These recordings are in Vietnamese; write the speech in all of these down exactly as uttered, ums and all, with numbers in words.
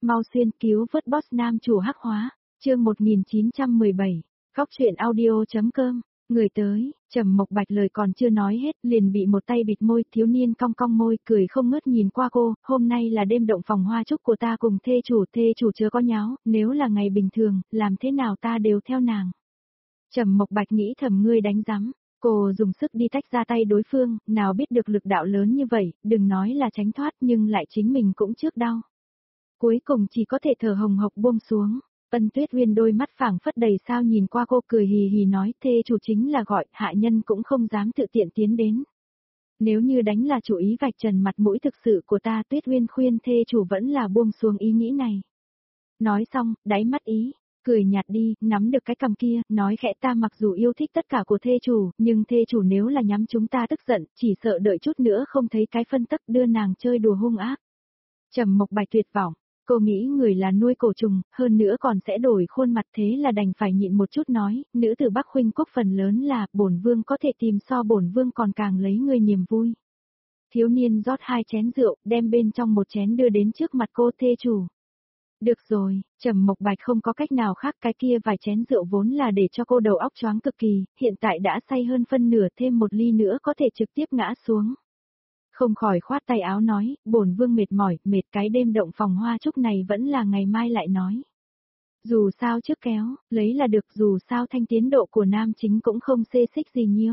mau xuyên cứu vớt boss nam chủ hắc hóa, chương một nghìn chín trăm mười bảy, góc truyện audio.com, người tới, Trầm Mộc Bạch lời còn chưa nói hết, liền bị một tay bịt môi, thiếu niên cong cong môi, cười không ngớt nhìn qua cô, hôm nay là đêm động phòng hoa chúc của ta cùng thê chủ, thê chủ chớ có nháo, nếu là ngày bình thường, làm thế nào ta đều theo nàng. Trầm Mộc Bạch nghĩ thầm ngươi đánh rắm. Cô dùng sức đi tách ra tay đối phương, nào biết được lực đạo lớn như vậy, đừng nói là tránh thoát nhưng lại chính mình cũng trước đau. Cuối cùng chỉ có thể thở hồng hộc buông xuống. Ân Tuyết Uyên đôi mắt phảng phất đầy sao nhìn qua cô cười hì hì nói thê chủ chính là gọi, hạ nhân cũng không dám tự tiện tiến đến. Nếu như đánh là chủ ý vạch trần mặt mũi thực sự của ta, Tuyết Uyên khuyên thê chủ vẫn là buông xuống ý nghĩ này. Nói xong, đáy mắt ý. Cười nhạt đi, nắm được cái cằm kia, nói khẽ ta mặc dù yêu thích tất cả của thê chủ, nhưng thê chủ nếu là nhắm chúng ta tức giận, chỉ sợ đợi chút nữa không thấy cái phân tắc đưa nàng chơi đùa hung ác. Trầm Mộc Bạch tuyệt vọng, cô nghĩ người là nuôi cổ trùng, hơn nữa còn sẽ đổi khuôn mặt thế là đành phải nhịn một chút nói, nữ tử Bắc Khuynh Quốc phần lớn là, bổn vương có thể tìm so bổn vương còn càng lấy người niềm vui. Thiếu niên rót hai chén rượu, đem bên trong một chén đưa đến trước mặt cô thê chủ. Được rồi, Trầm Mộc Bạch không có cách nào khác, cái kia vài chén rượu vốn là để cho cô đầu óc choáng cực kỳ, hiện tại đã say hơn phân nửa, thêm một ly nữa có thể trực tiếp ngã xuống. Không khỏi khoát tay áo nói, bổn vương mệt mỏi, mệt cái đêm động phòng hoa chúc này vẫn là ngày mai lại nói. Dù sao trước kéo, lấy là được, dù sao thanh tiến độ của nam chính cũng không xê xích gì nhiêu.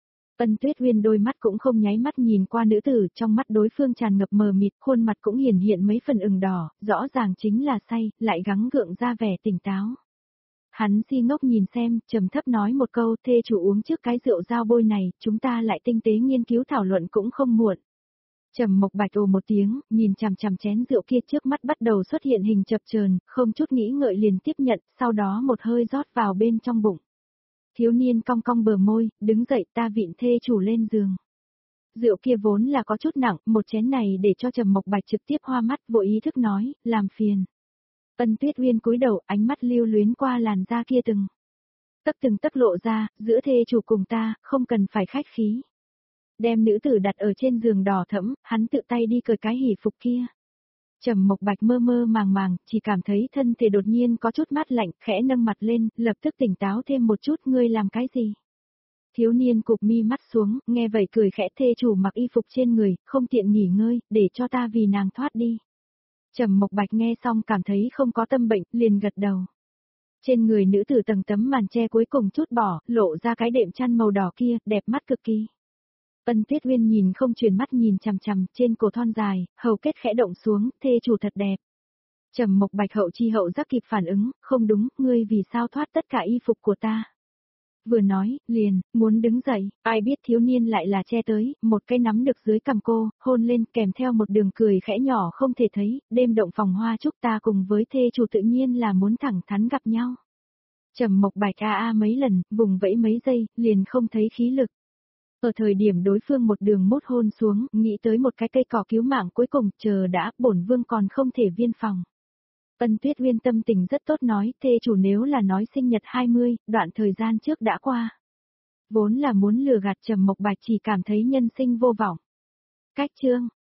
Ân Tuyết Uyên đôi mắt cũng không nháy mắt nhìn qua nữ tử, trong mắt đối phương tràn ngập mờ mịt, khuôn mặt cũng hiển hiện mấy phần ửng đỏ, rõ ràng chính là say, lại gắng gượng ra vẻ tỉnh táo. Hắn si ngốc nhìn xem, trầm thấp nói một câu, thê chủ uống trước cái rượu dao bôi này, chúng ta lại tinh tế nghiên cứu thảo luận cũng không muộn. Trầm Mộc Bạch ồ một tiếng, nhìn chằm chằm chén rượu kia trước mắt bắt đầu xuất hiện hình chập chờn, không chút nghĩ ngợi liền tiếp nhận, sau đó một hơi rót vào bên trong bụng. Thiếu niên cong cong bờ môi, đứng dậy ta vịn thê chủ lên giường. Rượu kia vốn là có chút nặng, một chén này để cho Trầm Mộc Bạch trực tiếp hoa mắt, vô ý thức nói, làm phiền. Ân Tuyết Uyên cúi đầu, ánh mắt lưu luyến qua làn da kia từng. Tấc từng tấc lộ ra, giữa thê chủ cùng ta, không cần phải khách khí. Đem nữ tử đặt ở trên giường đỏ thẫm, hắn tự tay đi cởi cái hỉ phục kia. Trầm Mộc Bạch mơ mơ màng màng, chỉ cảm thấy thân thể đột nhiên có chút mát lạnh, khẽ nâng mặt lên, lập tức tỉnh táo thêm một chút, ngươi làm cái gì? Thiếu niên cụp mi mắt xuống, nghe vậy cười khẽ thê chủ mặc y phục trên người, không tiện nghỉ ngơi, để cho ta vì nàng thoát đi. Trầm Mộc Bạch nghe xong cảm thấy không có tâm bệnh, liền gật đầu. Trên người nữ tử tầng tấm màn che cuối cùng chút bỏ, lộ ra cái đệm chăn màu đỏ kia, đẹp mắt cực kỳ. Ân Tuyết Uyên nhìn không chuyển mắt nhìn chằm chằm, trên cổ thon dài, hầu kết khẽ động xuống, thê chủ thật đẹp. Trầm Mộc Bạch hậu chi hậu giác kịp phản ứng, không đúng, ngươi vì sao thoát tất cả y phục của ta. Vừa nói, liền, muốn đứng dậy, ai biết thiếu niên lại là che tới, một cái nắm được dưới cằm cô, hôn lên kèm theo một đường cười khẽ nhỏ không thể thấy, đêm động phòng hoa chúc ta cùng với thê chủ tự nhiên là muốn thẳng thắn gặp nhau. Trầm Mộc Bạch a a mấy lần, vùng vẫy mấy giây, liền không thấy khí lực. Ở thời điểm đối phương một đường mốt hôn xuống, nghĩ tới một cái cây cỏ cứu mạng cuối cùng, chờ đã, bổn vương còn không thể viên phòng. Ân Tuyết Uyên tâm tình rất tốt nói, thê chủ nếu là nói sinh nhật hai mươi, đoạn thời gian trước đã qua. Vốn là muốn lừa gạt Trầm Mộc Bạch chỉ cảm thấy nhân sinh vô vọng. Cách chương,